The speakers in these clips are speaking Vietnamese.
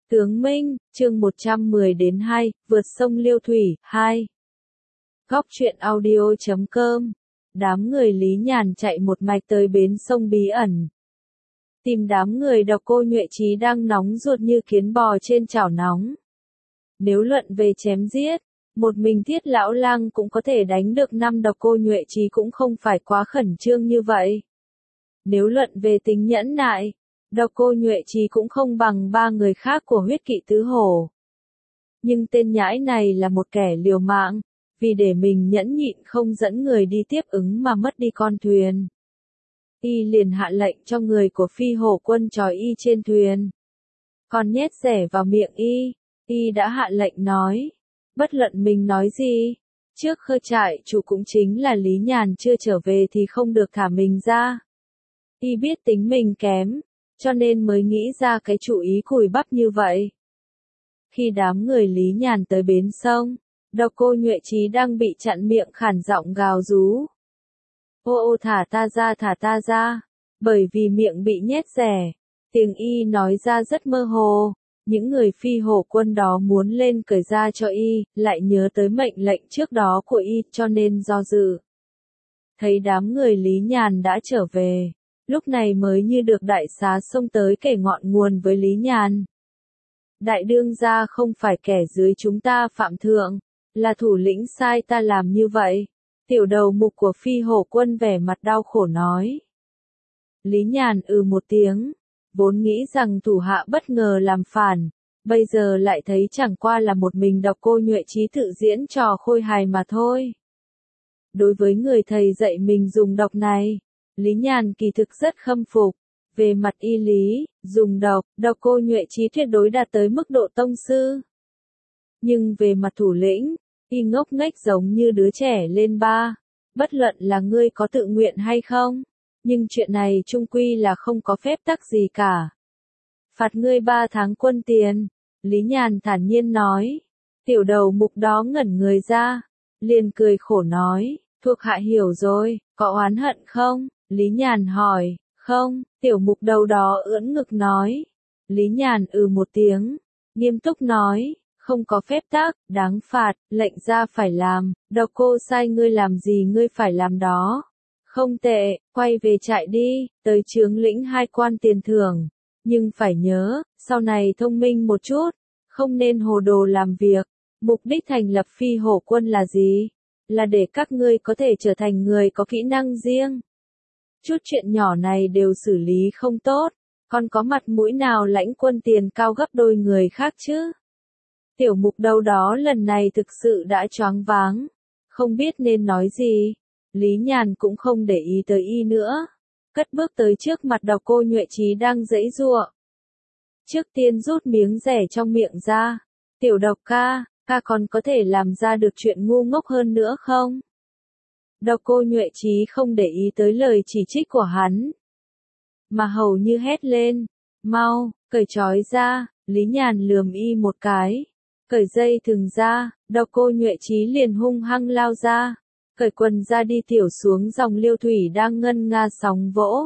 Tướng Minh, chương 110-2, vượt sông Liêu Thủy, 2. Góc truyện audio.com. Đám người Lý Nhàn chạy một mạch tới bến sông bí ẩn. Tìm đám người Độc Cô Nhuệ Chí đang nóng ruột như kiến bò trên chảo nóng. Nếu luận về chém giết, một mình Thiết Lão Lang cũng có thể đánh được 5 Độc Cô Nhuệ Chí cũng không phải quá khẩn trương như vậy. Nếu luận về tính nhẫn nại, Độc Cô Nhuệ Chí cũng không bằng 3 người khác của huyết kỵ tứ hổ. Nhưng tên nhãi này là một kẻ liều mạng, vì để mình nhẫn nhịn không dẫn người đi tiếp ứng mà mất đi con thuyền. Y liền hạ lệnh cho người của Phi Hổ Quân trói y trên thuyền. Còn nhét rẻ vào miệng y đã hạ lệnh nói, bất luận mình nói gì, trước khơi trại chủ cũng chính là Lý Nhàn chưa trở về thì không được thả mình ra. Y biết tính mình kém, cho nên mới nghĩ ra cái chủ ý cùi bắp như vậy. Khi đám người Lý Nhàn tới bến sông, Độc Cô Nhuệ Chí đang bị chặn miệng khản giọng gào rú. Ô thả ta ra, bởi vì miệng bị nhét rẻ, tiếng y nói ra rất mơ hồ, những người Phi Hổ Quân đó muốn lên cởi ra cho y, lại nhớ tới mệnh lệnh trước đó của y cho nên do dự. Thấy đám người Lý Nhàn đã trở về, lúc này mới như được đại xá xông tới kể ngọn nguồn với Lý Nhàn. Đại đương gia không phải kẻ dưới chúng ta phạm thượng, là thủ lĩnh sai ta làm như vậy. Tiểu đầu mục của Phi Hổ Quân vẻ mặt đau khổ nói. Lý Nhàn một tiếng, vốn nghĩ rằng thủ hạ bất ngờ làm phản, bây giờ lại thấy chẳng qua là một mình Độc Cô Nhuệ Chí tự diễn trò khôi hài mà thôi. Đối với người thầy dạy mình dùng độc này, Lý Nhàn kỳ thực rất khâm phục. Về mặt y lý, dùng Độc Cô Nhuệ Chí tuyệt đối đạt tới mức độ tông sư. Nhưng về mặt thủ lĩnh, y ngốc nghếch giống như đứa trẻ lên ba. Bất luận là ngươi có tự nguyện hay không, nhưng chuyện này chung quy là không có phép tắc gì cả. Phạt ngươi 3 tháng quân tiền, Lý Nhàn thản nhiên nói. Tiểu đầu mục đó ngẩn người ra, liền cười khổ nói, thuộc hạ hiểu rồi, có oán hận không? Lý Nhàn hỏi, không, tiểu mục đầu đó ưỡn ngực nói. Lý Nhàn một tiếng, nghiêm túc nói, không có phép tắc, đáng phạt, lệnh ra phải làm, Độc Cô sai ngươi làm gì ngươi phải làm đó. Không tệ, quay về trại đi, tới chướng lĩnh 2 quan tiền thưởng. Nhưng phải nhớ, sau này thông minh một chút, không nên hồ đồ làm việc. Mục đích thành lập Phi Hổ Quân là gì? Là để các ngươi có thể trở thành người có kỹ năng riêng. Chút chuyện nhỏ này đều xử lý không tốt, còn có mặt mũi nào lãnh quân tiền cao gấp đôi người khác chứ? Tiểu mục đầu đó lần này thực sự đã choáng váng, không biết nên nói gì. Lý Nhàn cũng không để ý tới y nữa, cất bước tới trước mặt Độc Cô Nhuệ Chí đang giãy giụa. Trước tiên rút miếng rẻ trong miệng ra, tiểu Độc ca còn có thể làm ra được chuyện ngu ngốc hơn nữa không? Độc Cô Nhuệ Chí không để ý tới lời chỉ trích của hắn, mà hầu như hét lên, mau, cởi trói ra. Lý Nhàn lườm y một cái, cởi dây thừng ra. Độc Cô Nhuệ Chí liền hung hăng lao ra, cởi quần ra đi tiểu xuống dòng Liêu Thủy đang ngân nga sóng vỗ.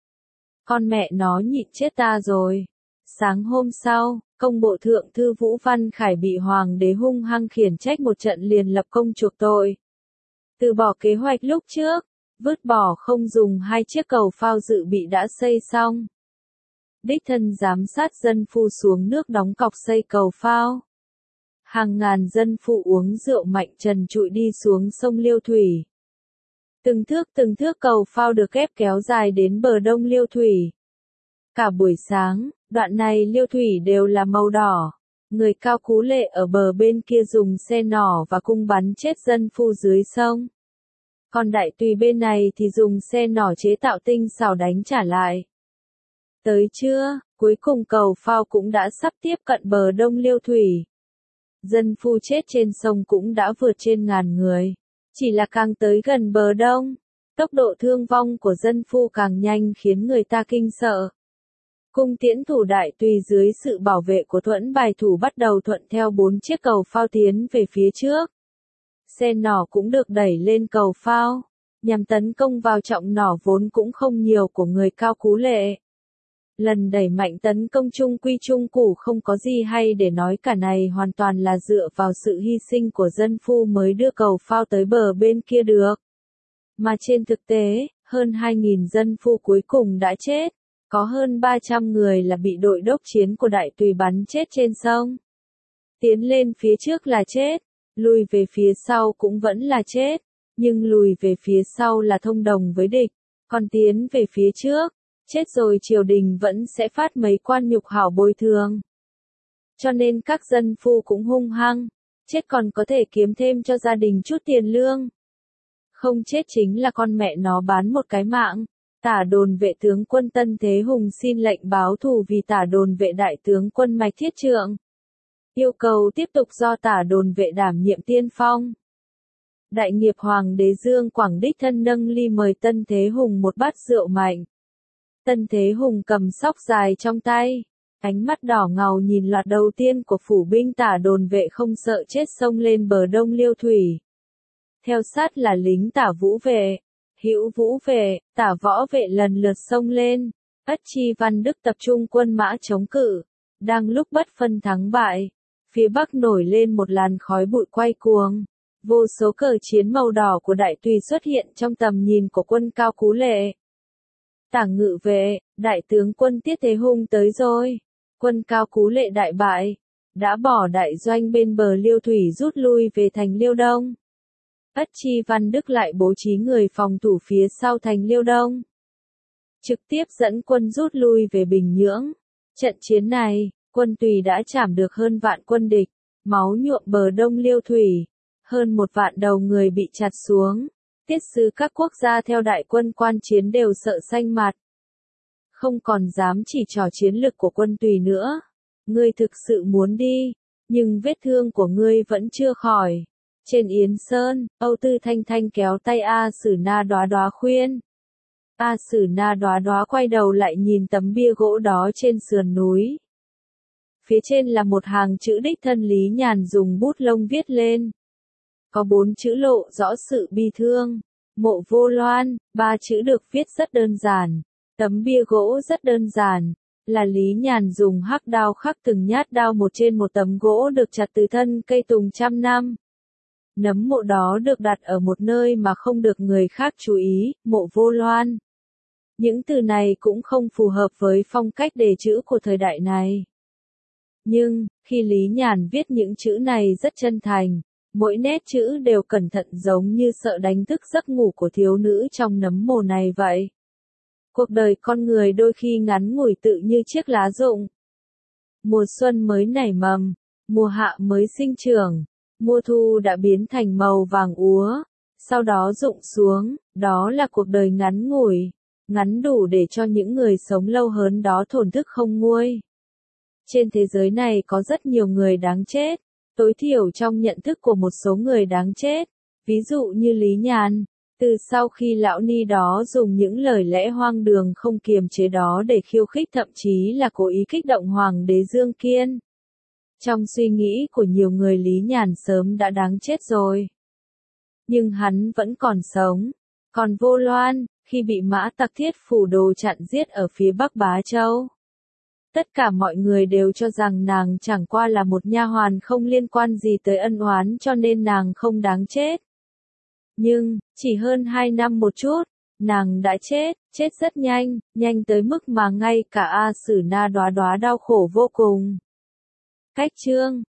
Con mẹ nó nhịn chết ta rồi. Sáng hôm sau, công bộ thượng thư Vũ Văn Khải bị hoàng đế hung hăng khiển trách một trận liền lập công chuộc tội. Từ bỏ kế hoạch lúc trước, vứt bỏ không dùng 2 chiếc cầu phao dự bị đã xây xong. Đích thân giám sát dân phu xuống nước đóng cọc xây cầu phao. Hàng ngàn dân phu uống rượu mạnh trần trụi đi xuống sông Liêu Thủy. Từng thước cầu phao được ép kéo dài đến bờ đông Liêu Thủy. Cả buổi sáng, đoạn này Liêu Thủy đều là màu đỏ. Người Cao Cú Lệ ở bờ bên kia dùng xe nỏ và cung bắn chết dân phu dưới sông. Còn Đại Tùy bên này thì dùng xe nỏ chế tạo tinh xảo đánh trả lại. Tới trưa, cuối cùng cầu phao cũng đã sắp tiếp cận bờ đông Liêu Thủy. Dân phu chết trên sông cũng đã vượt trên 1000 người. Chỉ là càng tới gần bờ đông, tốc độ thương vong của dân phu càng nhanh khiến người ta kinh sợ. Cung tiễn thủ Đại Tùy dưới sự bảo vệ của Thuẫn Bài thủ bắt đầu thuận theo 4 chiếc cầu phao tiến về phía trước. Xe nỏ cũng được đẩy lên cầu phao, nhằm tấn công vào trọng nỏ vốn cũng không nhiều của người Cao Cú Lệ. Lần đẩy mạnh tấn công trung quy trung củ không có gì hay để nói cả, này hoàn toàn là dựa vào sự hy sinh của dân phu mới đưa cầu phao tới bờ bên kia được. Mà trên thực tế, hơn 2.000 dân phu cuối cùng đã chết, có hơn 300 người là bị đội đốc chiến của đại tùy bắn chết trên sông. Tiến lên phía trước là chết, lùi về phía sau cũng vẫn là chết, nhưng lùi về phía sau là thông đồng với địch, còn tiến về phía trước, chết rồi triều đình vẫn sẽ phát mấy quan nhục hảo bồi thường. Cho nên các dân phu cũng hung hăng, chết còn có thể kiếm thêm cho gia đình chút tiền lương. Không chết chính là con mẹ nó bán một cái mạng. Tả đồn vệ tướng quân Tân Thế Hùng xin lệnh báo thù vì tả đồn vệ đại tướng quân Mạch Thiết Trượng. Yêu cầu tiếp tục do tả đồn vệ đảm nhiệm tiên phong. Đại nghiệp Hoàng đế Dương Quảng đích thân nâng ly mời Tân Thế Hùng một bát rượu mạnh. Tân Thế Hùng cầm sóc dài trong tay, ánh mắt đỏ ngầu nhìn loạt đầu tiên của phủ binh tả đồn vệ không sợ chết xông lên bờ Đông Liêu Thủy. Theo sát là lính tả vũ vệ, Hữu vũ vệ, tả võ vệ lần lượt xông lên. Ất Chi Văn Đức tập trung quân mã chống cự. Đang lúc bất phân thắng bại, phía bắc nổi lên một làn khói bụi quay cuồng. Vô số cờ chiến màu đỏ của đại tùy xuất hiện trong tầm nhìn của quân Cao Cú Lệ. Tả ngự vệ, đại tướng quân Tiết Thế Hùng tới rồi. Quân Cao Cú Lệ đại bại, đã bỏ đại doanh bên bờ Liêu Thủy rút lui về thành Liêu Đông. Ất Chi Văn Đức lại bố trí người phòng thủ phía sau thành Liêu Đông, trực tiếp dẫn quân rút lui về Bình Nhưỡng. Trận chiến này, quân Tùy đã trảm được hơn vạn quân địch, máu nhuộm bờ Đông Liêu Thủy, hơn 1 vạn đầu người bị chặt xuống. Tiết sứ các quốc gia theo đại quân quan chiến đều sợ xanh mặt, không còn dám chỉ trỏ chiến lực của quân Tùy nữa. Ngươi thực sự muốn đi, nhưng vết thương của ngươi vẫn chưa khỏi. Trên Yến Sơn, Âu Tư Thanh Thanh kéo tay A Sử Na Đoá Đoá khuyên. A Sử Na Đoá Đoá quay đầu lại nhìn tấm bia gỗ đó trên sườn núi. Phía trên là một hàng chữ đích thân Lý Nhàn dùng bút lông viết lên. Có 4 chữ lộ rõ sự bi thương. Mộ Vô Loan, 3 chữ được viết rất đơn giản. Tấm bia gỗ rất đơn giản, là Lý Nhàn dùng hắc đao khắc từng nhát đao một trên một tấm gỗ được chặt từ thân cây tùng trăm năm. Nấm mộ đó được đặt ở một nơi mà không được người khác chú ý, Mộ Vô Loan. Những từ này cũng không phù hợp với phong cách đề chữ của thời đại này. Nhưng, khi Lý Nhàn viết những chữ này rất chân thành, mỗi nét chữ đều cẩn thận giống như sợ đánh thức giấc ngủ của thiếu nữ trong nấm mồ này vậy. Cuộc đời con người đôi khi ngắn ngủi tự như chiếc lá rụng. Mùa xuân mới nảy mầm, mùa hạ mới sinh trưởng. Mùa thu đã biến thành màu vàng úa, sau đó rụng xuống, đó là cuộc đời ngắn ngủi, ngắn đủ để cho những người sống lâu hơn đó thổn thức không nguôi. Trên thế giới này có rất nhiều người đáng chết, tối thiểu trong nhận thức của một số người đáng chết, ví dụ như Lý Nhàn, từ sau khi lão ni đó dùng những lời lẽ hoang đường không kiềm chế đó để khiêu khích thậm chí là cố ý kích động Hoàng đế Dương Kiên. Trong suy nghĩ của nhiều người Lý Nhàn sớm đã đáng chết rồi. Nhưng hắn vẫn còn sống. Còn Vô Loan, khi bị Mã Tặc Thiết Phủ Đồ chặn giết ở phía Bắc Bá Châu. Tất cả mọi người đều cho rằng nàng chẳng qua là một nha hoàn không liên quan gì tới ân oán cho nên nàng không đáng chết. Nhưng, chỉ hơn 2 năm một chút, nàng đã chết rất nhanh, nhanh tới mức mà ngay cả A Sử Na Đoá Đoá đau khổ vô cùng. Cách chương